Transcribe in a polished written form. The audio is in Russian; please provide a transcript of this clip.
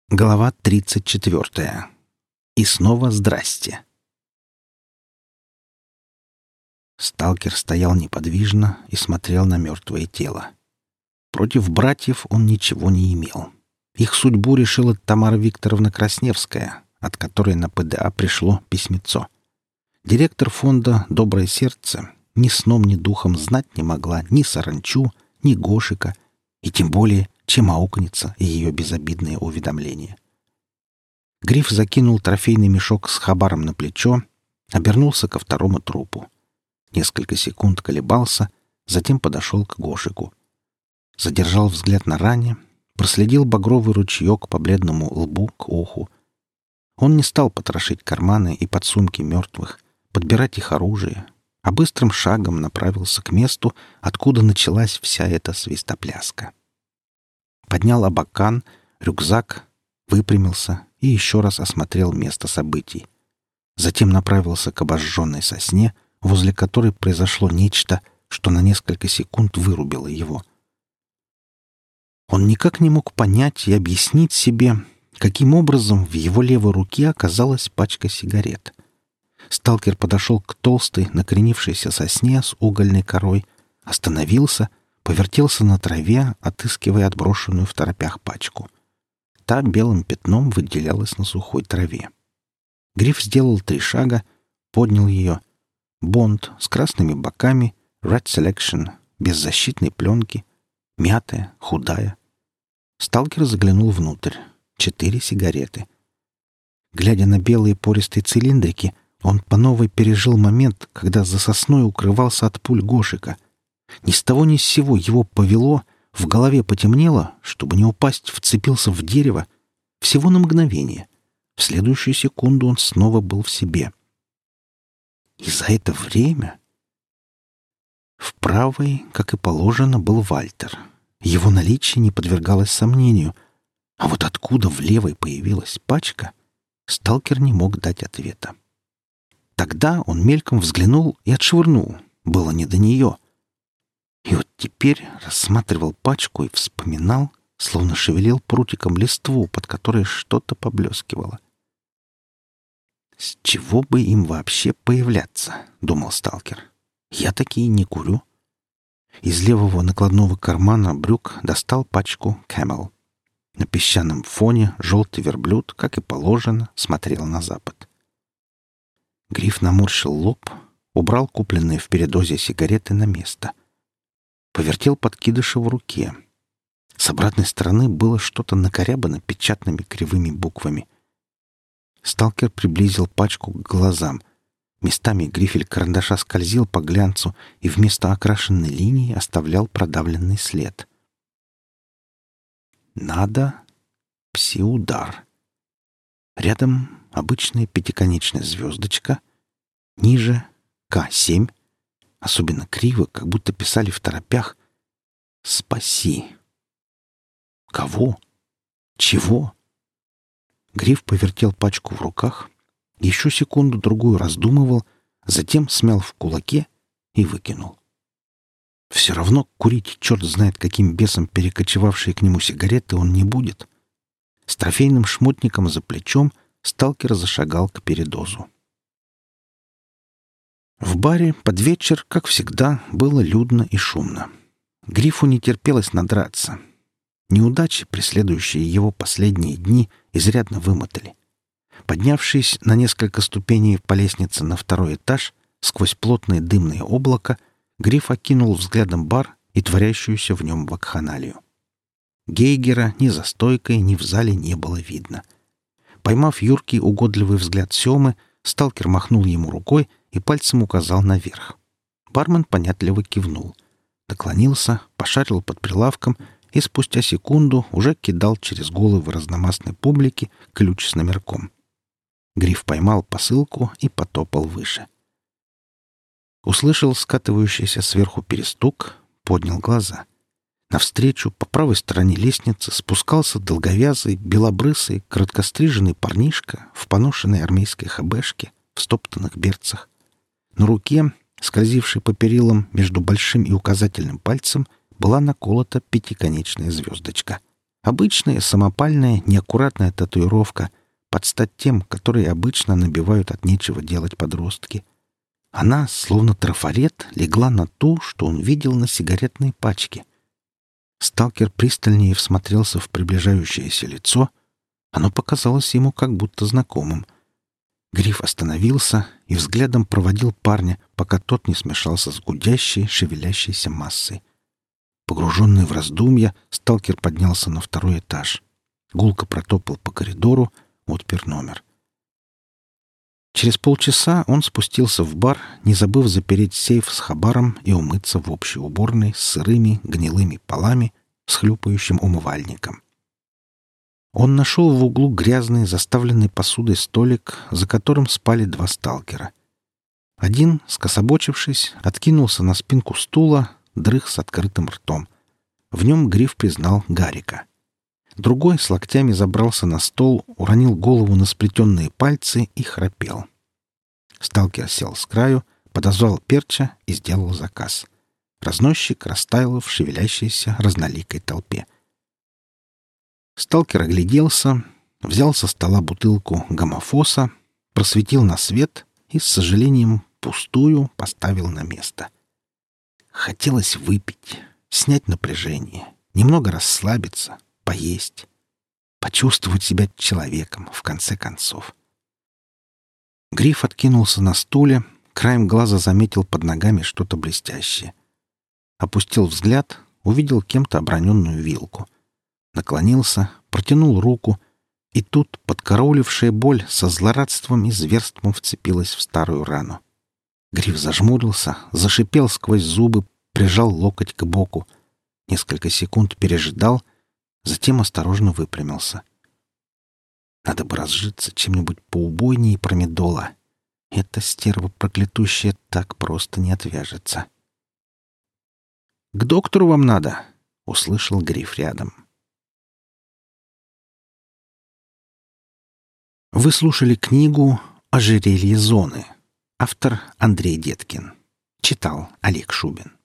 Глава 34. И снова здрасте. Сталкер стоял неподвижно и смотрел на мертвое тело. Против братьев он ничего не имел. Их судьбу решила Тамара Викторовна Красневская, от которой на ПДА пришло письмецо. Директор фонда «Доброе сердце» ни сном, ни духом знать не могла ни саранчу, ни Гошика, и тем более чем аукнется ее безобидное уведомление. Гриф закинул трофейный мешок с хабаром на плечо, обернулся ко второму трупу. Несколько секунд колебался, затем подошел к Гошику. Задержал взгляд на ране, проследил багровый ручеек по бледному лбу к уху. Он не стал потрошить карманы и подсумки мертвых, подбирать их оружие, а быстрым шагом направился к месту, откуда началась вся эта свистопляска. Поднял абакан, рюкзак, выпрямился и еще раз осмотрел место событий. Затем направился к обожженной сосне, возле которой произошло нечто, что на несколько секунд вырубило его. Он никак не мог понять и объяснить себе, каким образом в его левой руке оказалась пачка сигарет. Сталкер подошел к толстой, накренившейся сосне с угольной корой, остановился, повертелся на траве, отыскивая отброшенную в торопях пачку. Та белым пятном выделялась на сухой траве. Гриф сделал 3 шага, поднял ее. Бонд с красными боками, Red Selection, без защитной пленки, мятая, худая. Сталкер заглянул внутрь. 4 сигареты. Глядя на белые пористые цилиндрики, он по новой пережил момент, когда за сосной укрывался от пуль Гошика. Ни с того ни с сего его повело, в голове потемнело, чтобы не упасть, вцепился в дерево. Всего на мгновение. В следующую секунду он снова был в себе. И за это время... В правой, как и положено, был Вальтер. Его наличие не подвергалось сомнению. А вот откуда в левой появилась пачка, сталкер не мог дать ответа. Тогда он мельком взглянул и отшвырнул. Было не до нее. И вот теперь рассматривал пачку и вспоминал, словно шевелил прутиком листву, под которой что-то поблескивало. «С чего бы им вообще появляться?» — думал сталкер. «Я такие не курю». Из левого накладного кармана брюк достал пачку Camel. На песчаном фоне желтый верблюд, как и положено, смотрел на запад. Гриф наморщил лоб, убрал купленные в передозе сигареты на место. Повертел подкидыша в руке. С обратной стороны было что-то накорябано печатными кривыми буквами. Сталкер приблизил пачку к глазам. Местами грифель карандаша скользил по глянцу и вместо окрашенной линии оставлял продавленный след. «Надо. Пси-удар». Рядом обычная пятиконечная звездочка. Ниже К7. Особенно криво, как будто писали в торопях. «Спаси». Кого? Чего? Гриф повертел пачку в руках, еще секунду-другую раздумывал, затем смял в кулаке и выкинул. Все равно курить черт знает каким бесом перекочевавшие к нему сигареты он не будет. С трофейным шмотником за плечом сталкер зашагал к передозу. В баре под вечер, как всегда, было людно и шумно. Грифу не терпелось надраться. Неудачи, преследующие его последние дни, изрядно вымотали. Поднявшись на несколько ступеней по лестнице на 2-й этаж, сквозь плотное дымное облако, Гриф окинул взглядом бар и творящуюся в нем вакханалию. Гейгера ни за стойкой, ни в зале не было видно. Поймав юркий угодливый взгляд Семы, сталкер махнул ему рукой и пальцем указал наверх. Бармен понятливо кивнул. Наклонился, пошарил под прилавком и спустя секунду уже кидал через головы разномастной публики ключ с номерком. Гриф поймал посылку и потопал выше. Услышал скатывающийся сверху перестук, поднял глаза. Навстречу по правой стороне лестницы спускался долговязый, белобрысый, короткостриженный парнишка в поношенной армейской хабешке, в стоптанных берцах. На руке, скользившей по перилам между большим и указательным пальцем, была наколота пятиконечная звездочка. Обычная самопальная неаккуратная татуировка под стать тем, которые обычно набивают от нечего делать подростки. Она, словно трафарет, легла на ту, что он видел на сигаретной пачке. Сталкер пристальнее всмотрелся в приближающееся лицо. Оно показалось ему как будто знакомым. Гриф остановился и взглядом проводил парня, пока тот не смешался с гудящей, шевелящейся массой. Погруженный в раздумья, сталкер поднялся на второй этаж. Гулко протопал по коридору, отпер номер. Через полчаса он спустился в бар, не забыв запереть сейф с хабаром и умыться в общей уборной с сырыми, гнилыми полами, с хлюпающим умывальником. Он нашел в углу грязный, заставленный посудой столик, за которым спали два сталкера. Один, скособочившись, откинулся на спинку стула, дрых с открытым ртом. В нем Гриф признал Гарика. Другой с локтями забрался на стол, уронил голову на сплетенные пальцы и храпел. Сталкер сел с краю, подозвал Перча и сделал заказ. Разносчик растаял в шевелящейся разноликой толпе. Сталкер огляделся, взял со стола бутылку гомофоса, просветил на свет и, с сожалением, пустую поставил на место. Хотелось выпить, снять напряжение, немного расслабиться, поесть, почувствовать себя человеком, в конце концов. Гриф откинулся на стуле, краем глаза заметил под ногами что-то блестящее. Опустил взгляд, увидел кем-то оброненную вилку. Наклонился, протянул руку, и тут подкараулившая боль со злорадством и зверством вцепилась в старую рану. Гриф зажмурился, зашипел сквозь зубы, прижал локоть к боку. Несколько секунд пережидал, затем осторожно выпрямился. Надо бы разжиться чем-нибудь поубойнее промедола. Эта стерва проклятущая так просто не отвяжется. «К доктору вам надо!» — услышал Гриф рядом. Вы слушали книгу «Ожерелье зоны». Автор Андрей Деткин. Читал Олег Шубин.